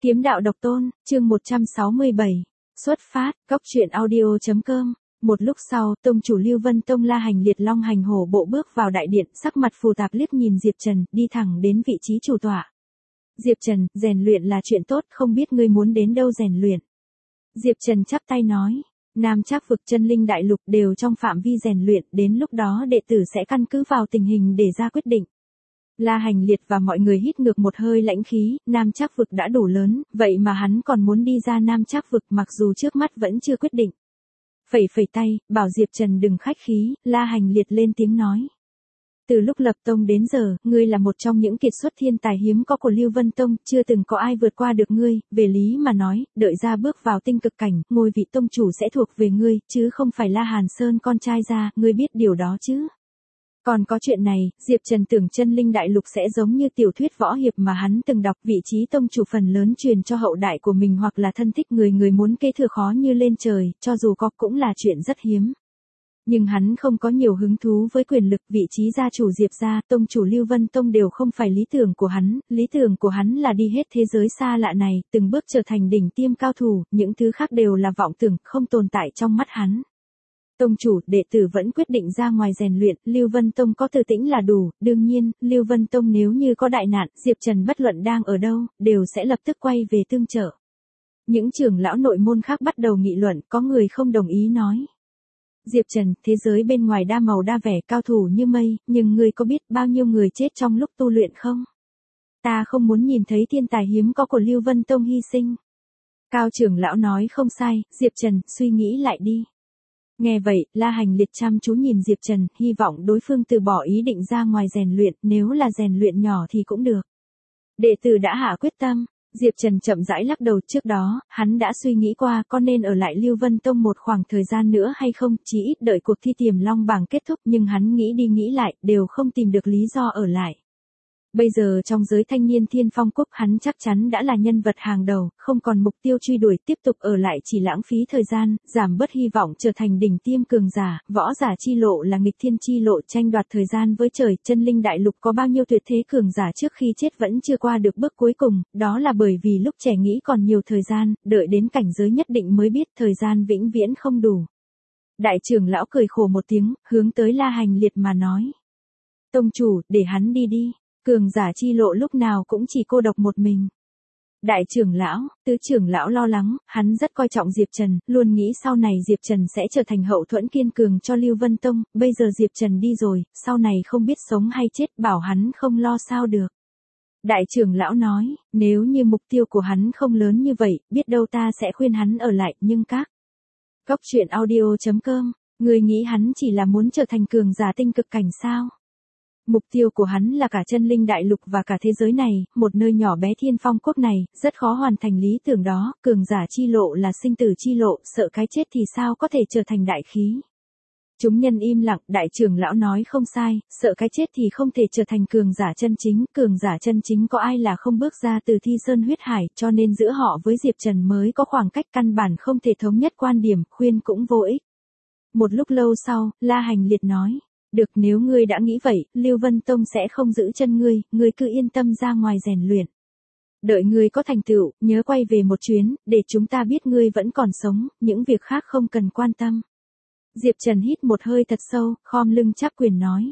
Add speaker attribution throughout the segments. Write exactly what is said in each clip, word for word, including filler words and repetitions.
Speaker 1: Kiếm đạo độc tôn, chương một trăm sáu mươi bảy. Xuất phát, cốc truyện audio chấm com. Một lúc sau, tông chủ Lưu Vân Tông La Hành Liệt long hành hổ bộ bước vào đại điện, sắc mặt phù tạp liếc nhìn Diệp Trần, đi thẳng đến vị trí chủ tọa. Diệp Trần, rèn luyện là chuyện tốt, không biết ngươi muốn đến đâu rèn luyện. Diệp Trần chắp tay nói, Nam Trác vực chân linh đại lục đều trong phạm vi rèn luyện, đến lúc đó đệ tử sẽ căn cứ vào tình hình để ra quyết định. La Hành Liệt và mọi người hít ngược một hơi lãnh khí, Nam Trác vực đã đủ lớn, vậy mà hắn còn muốn đi ra Nam Trác vực mặc dù trước mắt vẫn chưa quyết định. Phẩy phẩy tay, bảo Diệp Trần đừng khách khí, La Hành Liệt lên tiếng nói. Từ lúc lập tông đến giờ, ngươi là một trong những kiệt xuất thiên tài hiếm có của Lưu Vân Tông, chưa từng có ai vượt qua được ngươi, về lý mà nói, đợi ra bước vào tinh cực cảnh, ngôi vị tông chủ sẽ thuộc về ngươi, chứ không phải La Hàn Sơn con trai ra, ngươi biết điều đó chứ. Còn có chuyện này, Diệp Trần tưởng chân linh đại lục sẽ giống như tiểu thuyết võ hiệp mà hắn từng đọc, vị trí tông chủ phần lớn truyền cho hậu đại của mình hoặc là thân thích người người muốn kế thừa khó như lên trời, cho dù có cũng là chuyện rất hiếm. Nhưng hắn không có nhiều hứng thú với quyền lực, vị trí gia chủ Diệp gia, tông chủ Lưu Vân Tông đều không phải lý tưởng của hắn, lý tưởng của hắn là đi hết thế giới xa lạ này, từng bước trở thành đỉnh tiêm cao thủ, những thứ khác đều là vọng tưởng, không tồn tại trong mắt hắn. Tông chủ, đệ tử vẫn quyết định ra ngoài rèn luyện, Lưu Vân Tông có Từ Tĩnh là đủ, đương nhiên, Lưu Vân Tông nếu như có đại nạn, Diệp Trần bất luận đang ở đâu, đều sẽ lập tức quay về tương trợ. Những trưởng lão nội môn khác bắt đầu nghị luận, có người không đồng ý nói. Diệp Trần, thế giới bên ngoài đa màu đa vẻ, cao thủ như mây, nhưng ngươi có biết bao nhiêu người chết trong lúc tu luyện không? Ta không muốn nhìn thấy thiên tài hiếm có của Lưu Vân Tông hy sinh. Cao trưởng lão nói không sai, Diệp Trần, suy nghĩ lại đi. Nghe vậy, La Hành Liệt chăm chú nhìn Diệp Trần, hy vọng đối phương từ bỏ ý định ra ngoài rèn luyện, nếu là rèn luyện nhỏ thì cũng được. Đệ tử đã hạ quyết tâm. Diệp Trần chậm rãi lắc đầu, trước đó, hắn đã suy nghĩ qua có nên ở lại Lưu Vân Tông một khoảng thời gian nữa hay không, chỉ ít đợi cuộc thi tiềm long bảng kết thúc, nhưng hắn nghĩ đi nghĩ lại, đều không tìm được lý do ở lại. Bây giờ trong giới thanh niên Thiên Phong Quốc hắn chắc chắn đã là nhân vật hàng đầu, không còn mục tiêu truy đuổi, tiếp tục ở lại chỉ lãng phí thời gian, giảm bớt hy vọng trở thành đỉnh tiêm cường giả, võ giả chi lộ là nghịch thiên chi lộ, tranh đoạt thời gian với trời, chân linh đại lục có bao nhiêu tuyệt thế cường giả trước khi chết vẫn chưa qua được bước cuối cùng, đó là bởi vì lúc trẻ nghĩ còn nhiều thời gian, đợi đến cảnh giới nhất định mới biết thời gian vĩnh viễn không đủ. Đại trưởng lão cười khổ một tiếng, hướng tới La Hành Liệt mà nói. Tông chủ, để hắn đi đi. Cường giả chi lộ lúc nào cũng chỉ cô độc một mình. Đại trưởng lão, tứ trưởng lão lo lắng, hắn rất coi trọng Diệp Trần, luôn nghĩ sau này Diệp Trần sẽ trở thành hậu thuẫn kiên cường cho Lưu Vân Tông, bây giờ Diệp Trần đi rồi, sau này không biết sống hay chết, bảo hắn không lo sao được. Đại trưởng lão nói, nếu như mục tiêu của hắn không lớn như vậy, biết đâu ta sẽ khuyên hắn ở lại, nhưng các cốc truyện audio chấm com, người nghĩ hắn chỉ là muốn trở thành cường giả tinh cực cảnh sao? Mục tiêu của hắn là cả chân linh đại lục và cả thế giới này, một nơi nhỏ bé Thiên Phong Quốc này, rất khó hoàn thành lý tưởng đó, cường giả chi lộ là sinh tử chi lộ, sợ cái chết thì sao có thể trở thành đại khí. Chúng nhân im lặng, đại trưởng lão nói không sai, sợ cái chết thì không thể trở thành cường giả chân chính, cường giả chân chính có ai là không bước ra từ thi sơn huyết hải, cho nên giữa họ với Diệp Trần mới có khoảng cách căn bản không thể thống nhất quan điểm, khuyên cũng vô ích. Một lúc lâu sau, La Hành Liệt nói. Được, nếu ngươi đã nghĩ vậy, Lưu Vân Tông sẽ không giữ chân ngươi, ngươi cứ yên tâm ra ngoài rèn luyện. Đợi ngươi có thành tựu, nhớ quay về một chuyến, để chúng ta biết ngươi vẫn còn sống, những việc khác không cần quan tâm. Diệp Trần hít một hơi thật sâu, khom lưng chắp quyền nói.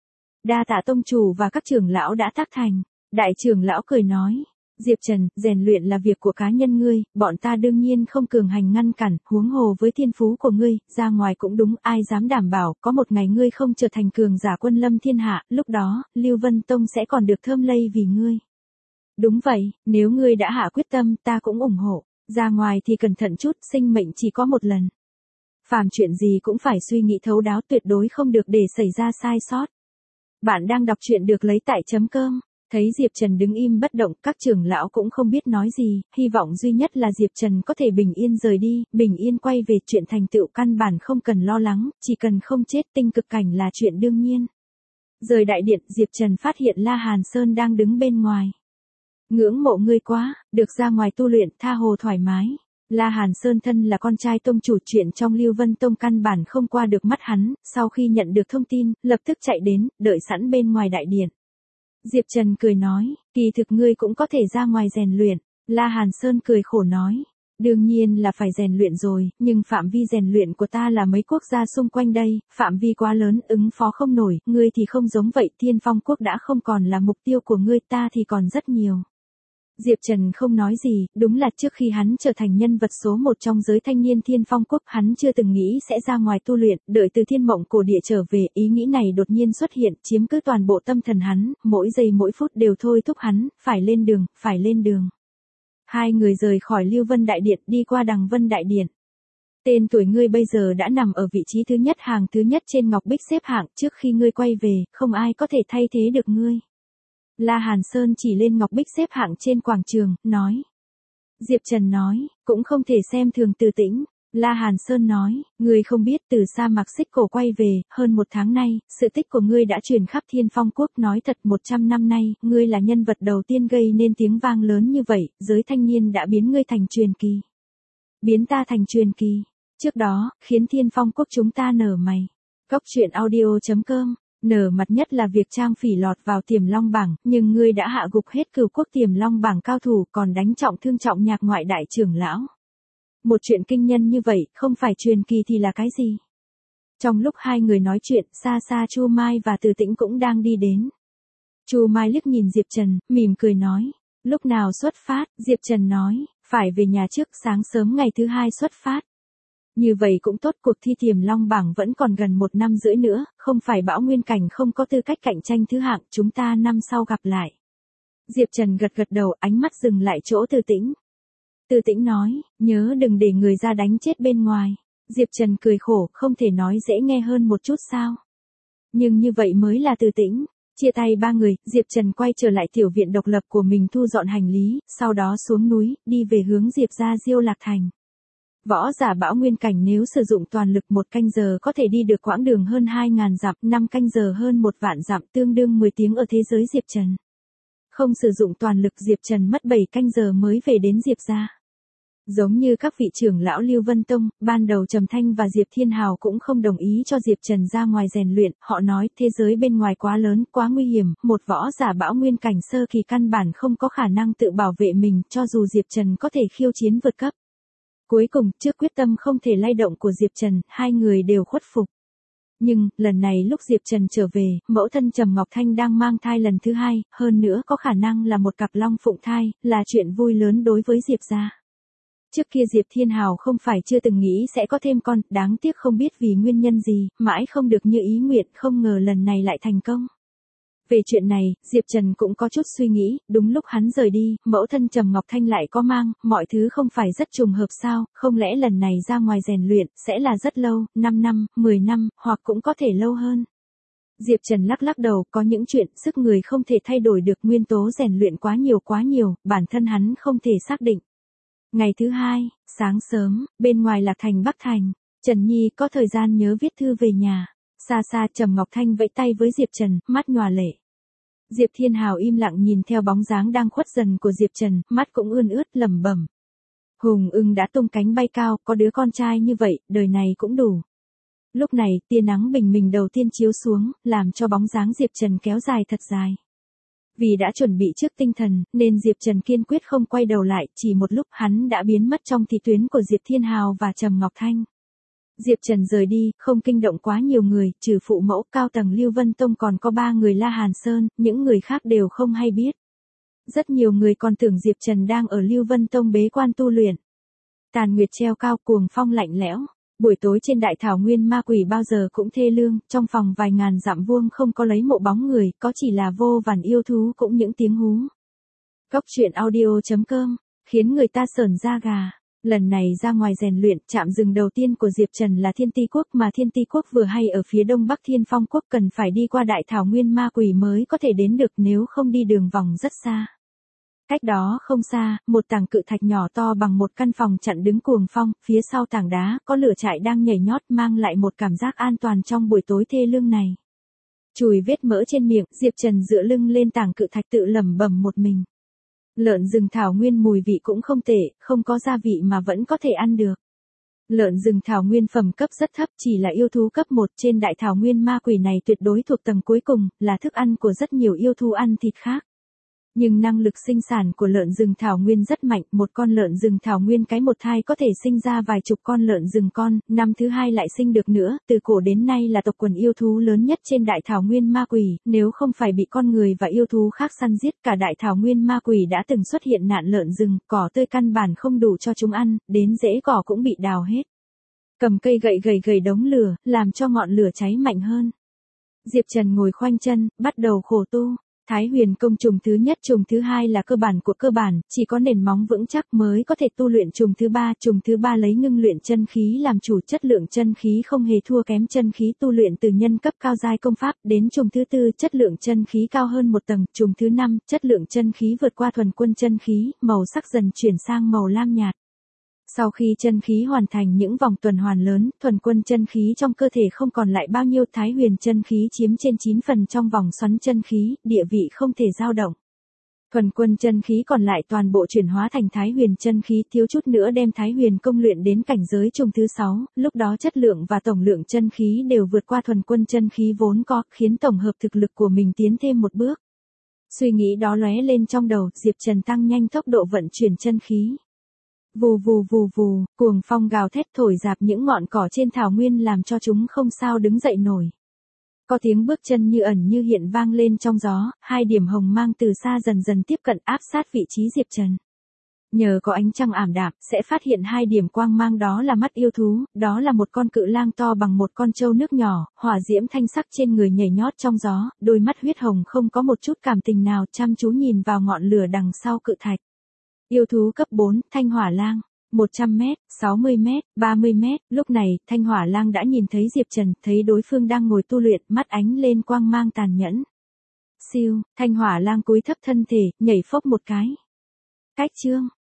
Speaker 1: Đa tạ tông chủ và các trưởng lão đã tác thành. Đại trưởng lão cười nói. Diệp Trần, rèn luyện là việc của cá nhân ngươi, bọn ta đương nhiên không cường hành ngăn cản, huống hồ với thiên phú của ngươi, ra ngoài cũng đúng, ai dám đảm bảo, có một ngày ngươi không trở thành cường giả quân lâm thiên hạ, lúc đó, Lưu Vân Tông sẽ còn được thơm lây vì ngươi. Đúng vậy, nếu ngươi đã hạ quyết tâm, ta cũng ủng hộ, ra ngoài thì cẩn thận chút, sinh mệnh chỉ có một lần. Phàm chuyện gì cũng phải suy nghĩ thấu đáo, tuyệt đối không được để xảy ra sai sót. Bạn đang đọc truyện được lấy tại chấm com. Thấy Diệp Trần đứng im bất động, các trưởng lão cũng không biết nói gì, hy vọng duy nhất là Diệp Trần có thể bình yên rời đi, bình yên quay về, chuyện thành tựu căn bản không cần lo lắng, chỉ cần không chết, tinh cực cảnh là chuyện đương nhiên. Rời đại điện, Diệp Trần phát hiện La Hàn Sơn đang đứng bên ngoài. Ngưỡng mộ ngươi quá, được ra ngoài tu luyện, tha hồ thoải mái. La Hàn Sơn thân là con trai tông chủ, chuyện trong Lưu Vân Tông căn bản không qua được mắt hắn, sau khi nhận được thông tin, lập tức chạy đến, đợi sẵn bên ngoài đại điện. Diệp Trần cười nói, kỳ thực ngươi cũng có thể ra ngoài rèn luyện. La Hàn Sơn cười khổ nói. Đương nhiên là phải rèn luyện rồi, nhưng phạm vi rèn luyện của ta là mấy quốc gia xung quanh đây, phạm vi quá lớn, ứng phó không nổi, ngươi thì không giống vậy, Thiên Phong quốc đã không còn là mục tiêu của ngươi, ta thì còn rất nhiều. Diệp Trần không nói gì, đúng là trước khi hắn trở thành nhân vật số một trong giới thanh niên Thiên Phong quốc, hắn chưa từng nghĩ sẽ ra ngoài tu luyện, đợi từ thiên mộng cổ địa trở về, ý nghĩ này đột nhiên xuất hiện, chiếm cứ toàn bộ tâm thần hắn, mỗi giây mỗi phút đều thôi thúc hắn, phải lên đường, phải lên đường. Hai người rời khỏi Lưu Vân Đại Điện, đi qua Đằng Vân Đại Điện. Tên tuổi ngươi bây giờ đã nằm ở vị trí thứ nhất, hàng thứ nhất trên ngọc bích xếp hạng, trước khi ngươi quay về, không ai có thể thay thế được ngươi. La Hàn Sơn chỉ lên ngọc bích xếp hạng trên quảng trường, nói. Diệp Trần nói, cũng không thể xem thường Từ Tĩnh. La Hàn Sơn nói, ngươi không biết từ sa mạc xích cổ quay về, hơn một tháng nay, sự tích của ngươi đã truyền khắp Thiên Phong quốc, nói thật một trăm năm nay, ngươi là nhân vật đầu tiên gây nên tiếng vang lớn như vậy, giới thanh niên đã biến ngươi thành truyền kỳ. Biến ta thành truyền kỳ. Trước đó, khiến Thiên Phong quốc chúng ta nở mày. Cóc truyện audio chấm com, nở mặt nhất là việc Trang Phỉ lọt vào Tiềm Long bảng, nhưng ngươi đã hạ gục hết cửu quốc Tiềm Long bảng cao thủ, còn đánh trọng thương trọng nhạc ngoại đại trưởng lão. Một chuyện kinh nhân như vậy, không phải truyền kỳ thì là cái gì? Trong lúc hai người nói chuyện, xa xa Chu Mai và Từ Tĩnh cũng đang đi đến. Chu Mai liếc nhìn Diệp Trần, mỉm cười nói. Lúc nào xuất phát? Diệp Trần nói, phải về nhà trước, sáng sớm ngày thứ hai xuất phát. Như vậy cũng tốt, cuộc thi Tiềm Long bảng vẫn còn gần một năm rưỡi nữa, không phải Bão Nguyên Cảnh không có tư cách cạnh tranh thứ hạng, chúng ta năm sau gặp lại. Diệp Trần gật gật đầu, ánh mắt dừng lại chỗ Từ Tĩnh. Từ Tĩnh nói, nhớ đừng để người ra đánh chết bên ngoài. Diệp Trần cười khổ, không thể nói dễ nghe hơn một chút sao. Nhưng như vậy mới là Từ Tĩnh. Chia tay ba người, Diệp Trần quay trở lại tiểu viện độc lập của mình thu dọn hành lý, sau đó xuống núi, đi về hướng Diệp gia Diêu Lạc Thành. Võ giả Bão Nguyên Cảnh nếu sử dụng toàn lực một canh giờ có thể đi được quãng đường hơn hai ngàn dặm, năm canh giờ hơn một vạn dặm, tương đương mười tiếng ở thế giới Diệp Trần. Không sử dụng toàn lực, Diệp Trần mất bảy canh giờ mới về đến Diệp gia. Giống như các vị trưởng lão Lưu Vân Tông, ban đầu Trầm Thanh và Diệp Thiên Hào cũng không đồng ý cho Diệp Trần ra ngoài rèn luyện, họ nói thế giới bên ngoài quá lớn, quá nguy hiểm, một võ giả Bão Nguyên Cảnh sơ kỳ căn bản không có khả năng tự bảo vệ mình, cho dù Diệp Trần có thể khiêu chiến vượt cấp. Cuối cùng, trước quyết tâm không thể lay động của Diệp Trần, hai người đều khuất phục. Nhưng, lần này lúc Diệp Trần trở về, mẫu thân Trầm Ngọc Thanh đang mang thai lần thứ hai, hơn nữa có khả năng là một cặp long phụng thai, là chuyện vui lớn đối với Diệp gia. Trước kia Diệp Thiên Hào không phải chưa từng nghĩ sẽ có thêm con, đáng tiếc không biết vì nguyên nhân gì, mãi không được như ý nguyện, không ngờ lần này lại thành công. Về chuyện này, Diệp Trần cũng có chút suy nghĩ, đúng lúc hắn rời đi, mẫu thân Trầm Ngọc Thanh lại có mang, mọi thứ không phải rất trùng hợp sao, không lẽ lần này ra ngoài rèn luyện, sẽ là rất lâu, năm năm, mười năm, hoặc cũng có thể lâu hơn. Diệp Trần lắc lắc đầu, có những chuyện, sức người không thể thay đổi được, nguyên tố rèn luyện quá nhiều quá nhiều, bản thân hắn không thể xác định. Ngày thứ hai, sáng sớm, bên ngoài Lạc Thành Bắc Thành, Trần Nhi có thời gian nhớ viết thư về nhà. Xa xa Trầm Ngọc Thanh vẫy tay với Diệp Trần, mắt nhòa lệ. Diệp Thiên Hào im lặng nhìn theo bóng dáng đang khuất dần của Diệp Trần, mắt cũng ươn ướt lẩm bẩm. Hùng ưng đã tung cánh bay cao, có đứa con trai như vậy, đời này cũng đủ. Lúc này, tia nắng bình minh đầu tiên chiếu xuống, làm cho bóng dáng Diệp Trần kéo dài thật dài. Vì đã chuẩn bị trước tinh thần, nên Diệp Trần kiên quyết không quay đầu lại, chỉ một lúc hắn đã biến mất trong thị tuyến của Diệp Thiên Hào và Trầm Ngọc Thanh. Diệp Trần rời đi, không kinh động quá nhiều người, trừ phụ mẫu cao tầng Lưu Vân Tông còn có ba người La Hàn Sơn, những người khác đều không hay biết. Rất nhiều người còn tưởng Diệp Trần đang ở Lưu Vân Tông bế quan tu luyện. Tàn nguyệt treo cao, cuồng phong lạnh lẽo. Buổi tối trên đại thảo nguyên ma quỷ bao giờ cũng thê lương, trong phòng vài ngàn dặm vuông không có lấy mộ bóng người, có chỉ là vô vàn yêu thú cũng những tiếng hú. Cóc truyện audio chấm com, khiến người ta sởn da gà. Lần này ra ngoài rèn luyện, trạm dừng đầu tiên của Diệp Trần là Thiên Ti Quốc, mà Thiên Ti Quốc vừa hay ở phía đông bắc Thiên Phong Quốc, cần phải đi qua đại thảo nguyên ma quỷ mới có thể đến được, nếu không đi đường vòng rất xa. Cách đó không xa, một tảng cự thạch nhỏ to bằng một căn phòng chặn đứng cuồng phong, phía sau tảng đá có lửa trại đang nhảy nhót, mang lại một cảm giác an toàn trong buổi tối thê lương này. Chùi vết mỡ trên miệng, Diệp Trần dựa lưng lên tảng cự thạch tự lẩm bẩm một mình. Lợn rừng thảo nguyên mùi vị cũng không tệ, không có gia vị mà vẫn có thể ăn được. Lợn rừng thảo nguyên phẩm cấp rất thấp, chỉ là yêu thú cấp một, trên đại thảo nguyên ma quỷ này tuyệt đối thuộc tầng cuối cùng, là thức ăn của rất nhiều yêu thú ăn thịt khác. Nhưng năng lực sinh sản của lợn rừng thảo nguyên rất mạnh, một con lợn rừng thảo nguyên cái một thai có thể sinh ra vài chục con lợn rừng con, năm thứ hai lại sinh được nữa, từ cổ đến nay là tộc quần yêu thú lớn nhất trên đại thảo nguyên ma quỷ, nếu không phải bị con người và yêu thú khác săn giết, cả đại thảo nguyên ma quỷ đã từng xuất hiện nạn lợn rừng, cỏ tươi căn bản không đủ cho chúng ăn, đến rễ cỏ cũng bị đào hết. Cầm cây gậy gầy gầy đống lửa, làm cho ngọn lửa cháy mạnh hơn. Diệp Trần ngồi khoanh chân, bắt đầu khổ tu. Thái Huyền công trùng thứ nhất trùng thứ hai là cơ bản của cơ bản, chỉ có nền móng vững chắc mới có thể tu luyện trùng thứ ba. Trùng thứ ba lấy ngưng luyện chân khí làm chủ, chất lượng chân khí không hề thua kém chân khí tu luyện từ nhân cấp cao giai công pháp. Đến trùng thứ tư chất lượng chân khí cao hơn một tầng. Trùng thứ năm chất lượng chân khí vượt qua thuần quân chân khí, màu sắc dần chuyển sang màu lam nhạt. Sau khi chân khí hoàn thành những vòng tuần hoàn lớn, thuần quân chân khí trong cơ thể không còn lại bao nhiêu, Thái Huyền chân khí chiếm trên chín phần trong vòng xoắn chân khí, địa vị không thể dao động. Thuần quân chân khí còn lại toàn bộ chuyển hóa thành Thái Huyền chân khí, thiếu chút nữa đem Thái Huyền công luyện đến cảnh giới trùng thứ sáu, lúc đó chất lượng và tổng lượng chân khí đều vượt qua thuần quân chân khí vốn có, khiến tổng hợp thực lực của mình tiến thêm một bước. Suy nghĩ đó lóe lên trong đầu, Diệp Trần tăng nhanh tốc độ vận chuyển chân khí. Vù vù vù vù, cuồng phong gào thét thổi rạp những ngọn cỏ trên thảo nguyên làm cho chúng không sao đứng dậy nổi. Có tiếng bước chân như ẩn như hiện vang lên trong gió, hai điểm hồng mang từ xa dần dần tiếp cận áp sát vị trí Diệp Trần. Nhờ có ánh trăng ảm đạm, sẽ phát hiện hai điểm quang mang đó là mắt yêu thú, đó là một con cự lang to bằng một con trâu nước nhỏ, hỏa diễm thanh sắc trên người nhảy nhót trong gió, đôi mắt huyết hồng không có một chút cảm tình nào, chăm chú nhìn vào ngọn lửa đằng sau cự thạch. Yêu thú cấp bốn, Thanh Hỏa Lang, một trăm mét, sáu mươi mét, ba mươi mét, lúc này, Thanh Hỏa Lang đã nhìn thấy Diệp Trần, thấy đối phương đang ngồi tu luyện, mắt ánh lên quang mang tàn nhẫn. Siêu, Thanh Hỏa Lang cúi thấp thân thể, nhảy phốc một cái. Cách chương,